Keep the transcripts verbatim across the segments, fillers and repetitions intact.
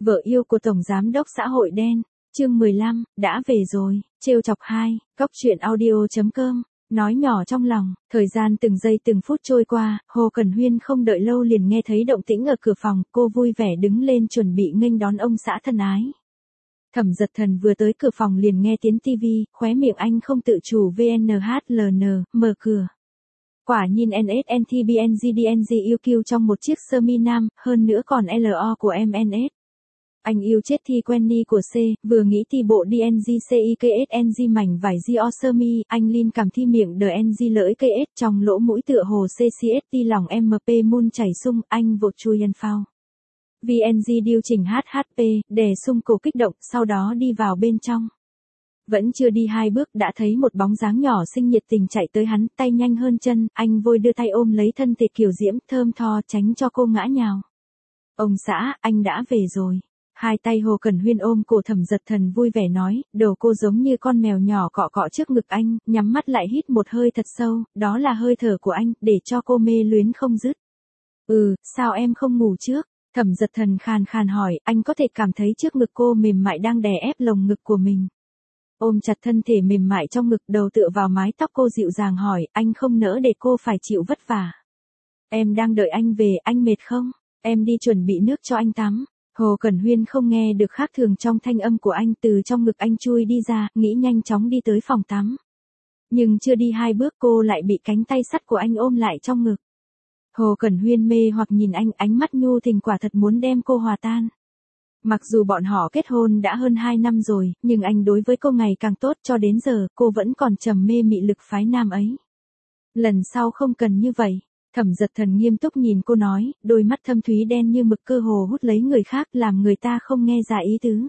Vợ yêu của Tổng Giám đốc xã hội đen, chương mười lăm, đã về rồi, trêu chọc hai, cóc truyện audio.com, nói nhỏ trong lòng, thời gian từng giây từng phút trôi qua, Hồ Cẩn Huyên không đợi lâu liền nghe thấy động tĩnh ở cửa phòng, cô vui vẻ đứng lên chuẩn bị nghênh đón ông xã thân ái. Thẩm Dật Thần vừa tới cửa phòng liền nghe tiếng tivi, khóe miệng anh không tự chủ vê en hát lờ en, mở cửa. Quả nhìn en ét en tê bê en giê đê en giê i kiu trong một chiếc sơ mi nam, hơn nữa còn lờ o của em en ét. Anh yêu chết thi Quenny của C, vừa nghĩ thì bộ đê en giê xê i kê ét en giê mảnh vải Dior sơ mi, anh Lin cảm thi miệng đờ en giê lỡi kê ét trong lỗ mũi tựa hồ xê xê ét tê lòng em pê mun chảy sung, anh vội chui yên phao. vê en giê điều chỉnh hát hát pê, để sung cổ kích động, sau đó đi vào bên trong. Vẫn chưa đi hai bước đã thấy một bóng dáng nhỏ xinh nhiệt tình chạy tới hắn, tay nhanh hơn chân, anh vội đưa tay ôm lấy thân thể kiều diễm thơm tho tránh cho cô ngã nhào. Ông xã, anh đã về rồi. Hai tay Hồ Cẩn Huyên ôm cổ Thẩm Dật Thần vui vẻ nói, đầu cô giống như con mèo nhỏ cọ cọ trước ngực anh, nhắm mắt lại hít một hơi thật sâu, đó là hơi thở của anh, để cho cô mê luyến không dứt. Ừ, sao em không ngủ trước? Thẩm Dật Thần khàn khàn hỏi, anh có thể cảm thấy trước ngực cô mềm mại đang đè ép lồng ngực của mình. Ôm chặt thân thể mềm mại trong ngực, đầu tựa vào mái tóc cô dịu dàng hỏi, anh không nỡ để cô phải chịu vất vả. Em đang đợi anh về, anh mệt không? Em đi chuẩn bị nước cho anh tắm. Hồ Cẩn Huyên không nghe được khác thường trong thanh âm của anh, từ trong ngực anh chui đi ra, nghĩ nhanh chóng đi tới phòng tắm. Nhưng chưa đi hai bước cô lại bị cánh tay sắt của anh ôm lại trong ngực. Hồ Cẩn Huyên mê hoặc nhìn anh, ánh mắt nhu tình quả thật muốn đem cô hòa tan. Mặc dù bọn họ kết hôn đã hơn hai năm rồi, nhưng anh đối với cô ngày càng tốt, cho đến giờ, cô vẫn còn trầm mê mị lực phái nam ấy. Lần sau không cần như vậy. Thẩm Dật Thần nghiêm túc nhìn cô nói, đôi mắt thâm thúy đen như mực cơ hồ hút lấy người khác, làm người ta không nghe ra ý tứ.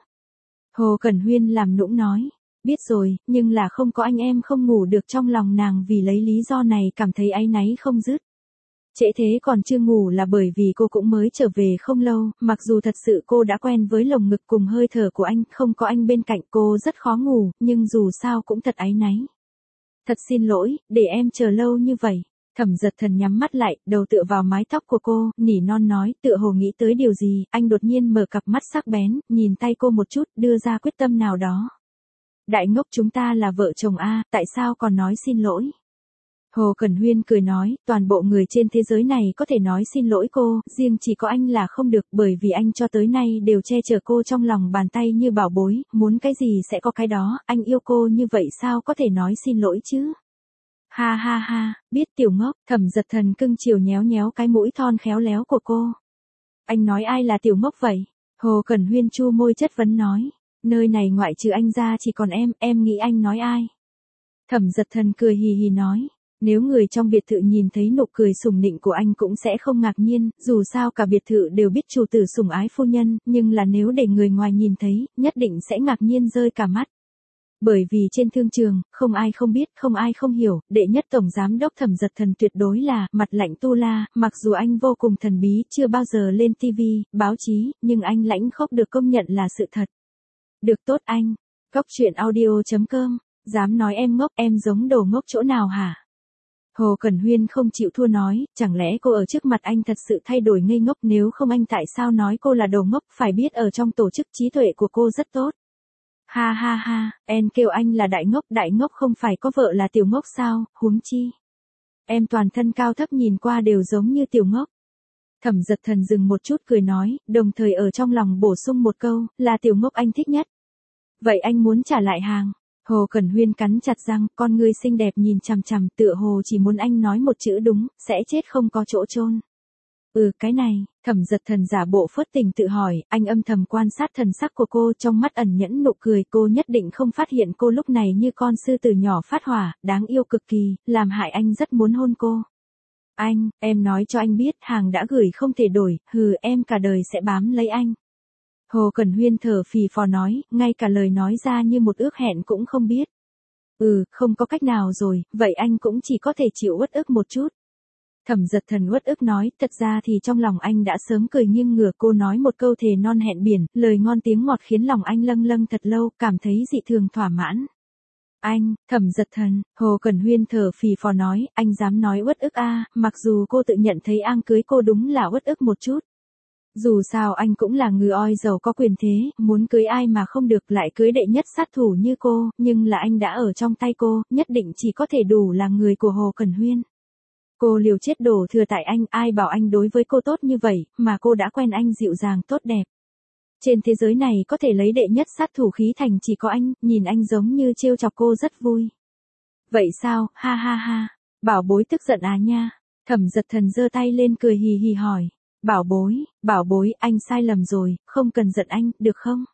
Hồ Cẩn Huyên làm nũng nói, biết rồi, nhưng là không có anh em không ngủ được, trong lòng nàng vì lấy lý do này cảm thấy áy náy không dứt. Trễ thế còn chưa ngủ là bởi vì cô cũng mới trở về không lâu, mặc dù thật sự cô đã quen với lồng ngực cùng hơi thở của anh, không có anh bên cạnh cô rất khó ngủ, nhưng dù sao cũng thật áy náy. Thật xin lỗi, để em chờ lâu như vậy. Thẩm Dật Thần nhắm mắt lại, đầu tựa vào mái tóc của cô, nỉ non nói, tựa hồ nghĩ tới điều gì, anh đột nhiên mở cặp mắt sắc bén, nhìn tay cô một chút, đưa ra quyết tâm nào đó. Đại ngốc, chúng ta là vợ chồng a, tại sao còn nói xin lỗi? Hồ Cẩn Huyên cười nói, toàn bộ người trên thế giới này có thể nói xin lỗi cô, riêng chỉ có anh là không được, bởi vì anh cho tới nay đều che chở cô trong lòng bàn tay như bảo bối, muốn cái gì sẽ có cái đó, anh yêu cô như vậy sao có thể nói xin lỗi chứ? Ha ha ha, biết tiểu ngốc. Thẩm Dật Thần cưng chiều nhéo nhéo cái mũi thon khéo léo của cô. Anh nói ai là tiểu ngốc vậy? Hồ Cẩn Huyên chu môi chất vấn nói, nơi này ngoại trừ anh ra chỉ còn em, em nghĩ anh nói ai? Thẩm Dật Thần cười hì hì nói, nếu người trong biệt thự nhìn thấy nụ cười sủng nịnh của anh cũng sẽ không ngạc nhiên, dù sao cả biệt thự đều biết chủ tử sủng ái phu nhân, nhưng là nếu để người ngoài nhìn thấy, nhất định sẽ ngạc nhiên rơi cả mắt. Bởi vì trên thương trường, không ai không biết, không ai không hiểu, đệ nhất tổng giám đốc Thẩm Dật Thần tuyệt đối là, mặt lạnh tu la, mặc dù anh vô cùng thần bí, chưa bao giờ lên tivi, báo chí, nhưng anh lãnh khốc được công nhận là sự thật. Được tốt anh. Cóc truyện audio.com, dám nói em ngốc, em giống đồ ngốc chỗ nào hả? Hồ Cẩn Huyên không chịu thua nói, chẳng lẽ cô ở trước mặt anh thật sự thay đổi ngây ngốc, nếu không anh tại sao nói cô là đồ ngốc, phải biết ở trong tổ chức trí tuệ của cô rất tốt. Ha ha ha, em kêu anh là đại ngốc, đại ngốc không phải có vợ là tiểu ngốc sao, huống chi. Em toàn thân cao thấp nhìn qua đều giống như tiểu ngốc. Thẩm Dật Thần dừng một chút cười nói, đồng thời ở trong lòng bổ sung một câu, là tiểu ngốc anh thích nhất. Vậy anh muốn trả lại hàng. Hồ Cẩn Huyên cắn chặt răng, con người xinh đẹp nhìn chằm chằm, tựa hồ chỉ muốn anh nói một chữ đúng, sẽ chết không có chỗ chôn. Ừ, cái này. Thẩm Dật Thần giả bộ phớt tình tự hỏi, anh âm thầm quan sát thần sắc của cô, trong mắt ẩn nhẫn nụ cười, cô nhất định không phát hiện cô lúc này như con sư tử nhỏ phát hỏa, đáng yêu cực kỳ, làm hại anh rất muốn hôn cô. Anh, em nói cho anh biết, hàng đã gửi không thể đổi, hừ, em cả đời sẽ bám lấy anh. Hồ Cẩn Huyên thở phì phò nói, ngay cả lời nói ra như một ước hẹn cũng không biết. Ừ, không có cách nào rồi, vậy anh cũng chỉ có thể chịu uất ức một chút. Thẩm Dật Thần uất ức nói, thật ra thì trong lòng anh đã sớm cười nghiêng ngửa, cô nói một câu thề non hẹn biển, lời ngon tiếng ngọt khiến lòng anh lâng lâng thật lâu, cảm thấy dị thường thỏa mãn. Anh, Thẩm Dật Thần, Hồ Cẩn Huyên thở phì phò nói, anh dám nói uất ức a, mặc dù cô tự nhận thấy ang cưới cô đúng là uất ức một chút. Dù sao anh cũng là ngư oi giàu có quyền thế, muốn cưới ai mà không được, lại cưới đệ nhất sát thủ như cô, nhưng là anh đã ở trong tay cô, nhất định chỉ có thể đủ là người của Hồ Cẩn Huyên. Cô liều chết đổ thừa tại anh, ai bảo anh đối với cô tốt như vậy, mà cô đã quen anh dịu dàng tốt đẹp. Trên thế giới này có thể lấy đệ nhất sát thủ khí thành chỉ có anh, nhìn anh giống như trêu chọc cô rất vui. Vậy sao, ha ha ha, bảo bối tức giận à nha. Thẩm Dật Thần giơ tay lên cười hì hì hỏi. Bảo bối, bảo bối, anh sai lầm rồi, không cần giận anh, được không?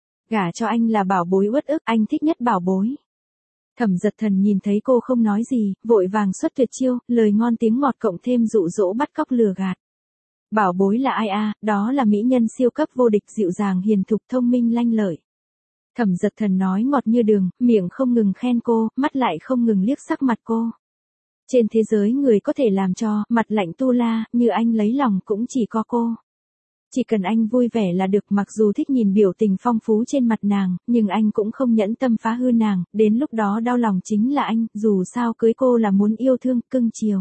Gả cho anh là bảo bối uất ức, anh thích nhất bảo bối. Thẩm Dật Thần nhìn thấy cô không nói gì, vội vàng xuất tuyệt chiêu, lời ngon tiếng ngọt cộng thêm dụ dỗ bắt cóc lừa gạt. Bảo bối là ai a? Đó là mỹ nhân siêu cấp vô địch, dịu dàng hiền thục, thông minh lanh lợi. Thẩm Dật Thần nói ngọt như đường, miệng không ngừng khen cô, mắt lại không ngừng liếc sắc mặt cô. Trên thế giới người có thể làm cho mặt lạnh tu la như anh lấy lòng cũng chỉ có cô. Chỉ cần anh vui vẻ là được, mặc dù thích nhìn biểu tình phong phú trên mặt nàng, nhưng anh cũng không nhẫn tâm phá hư nàng, đến lúc đó đau lòng chính là anh, dù sao cưới cô là muốn yêu thương, cưng chiều.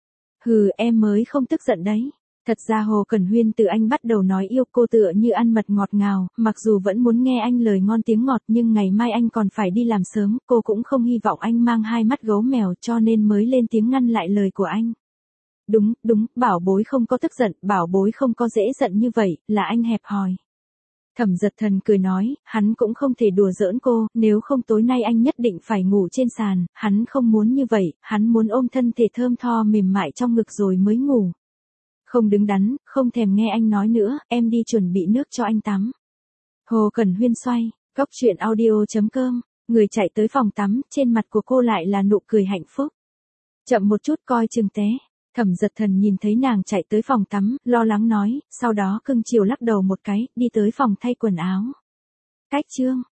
Hừ, em mới không tức giận đấy. Thật ra Hồ Cẩn Huyên từ anh bắt đầu nói yêu cô tựa như ăn mật ngọt ngào, mặc dù vẫn muốn nghe anh lời ngon tiếng ngọt nhưng ngày mai anh còn phải đi làm sớm, cô cũng không hy vọng anh mang hai mắt gấu mèo cho nên mới lên tiếng ngăn lại lời của anh. Đúng, đúng, bảo bối không có tức giận, bảo bối không có dễ giận như vậy, là anh hẹp hòi. Thẩm Dật Thần cười nói, hắn cũng không thể đùa giỡn cô, nếu không tối nay anh nhất định phải ngủ trên sàn, hắn không muốn như vậy, hắn muốn ôm thân thể thơm tho mềm mại trong ngực rồi mới ngủ. Không đứng đắn, không thèm nghe anh nói nữa, em đi chuẩn bị nước cho anh tắm. Hồ Cẩn Huyên xoay, góc chuyện audio chấm com, người chạy tới phòng tắm, trên mặt của cô lại là nụ cười hạnh phúc. Chậm một chút coi chừng té. Thẩm Dật Thần nhìn thấy nàng chạy tới phòng tắm, lo lắng nói, sau đó cưng chiều lắc đầu một cái, đi tới phòng thay quần áo. Cách chương.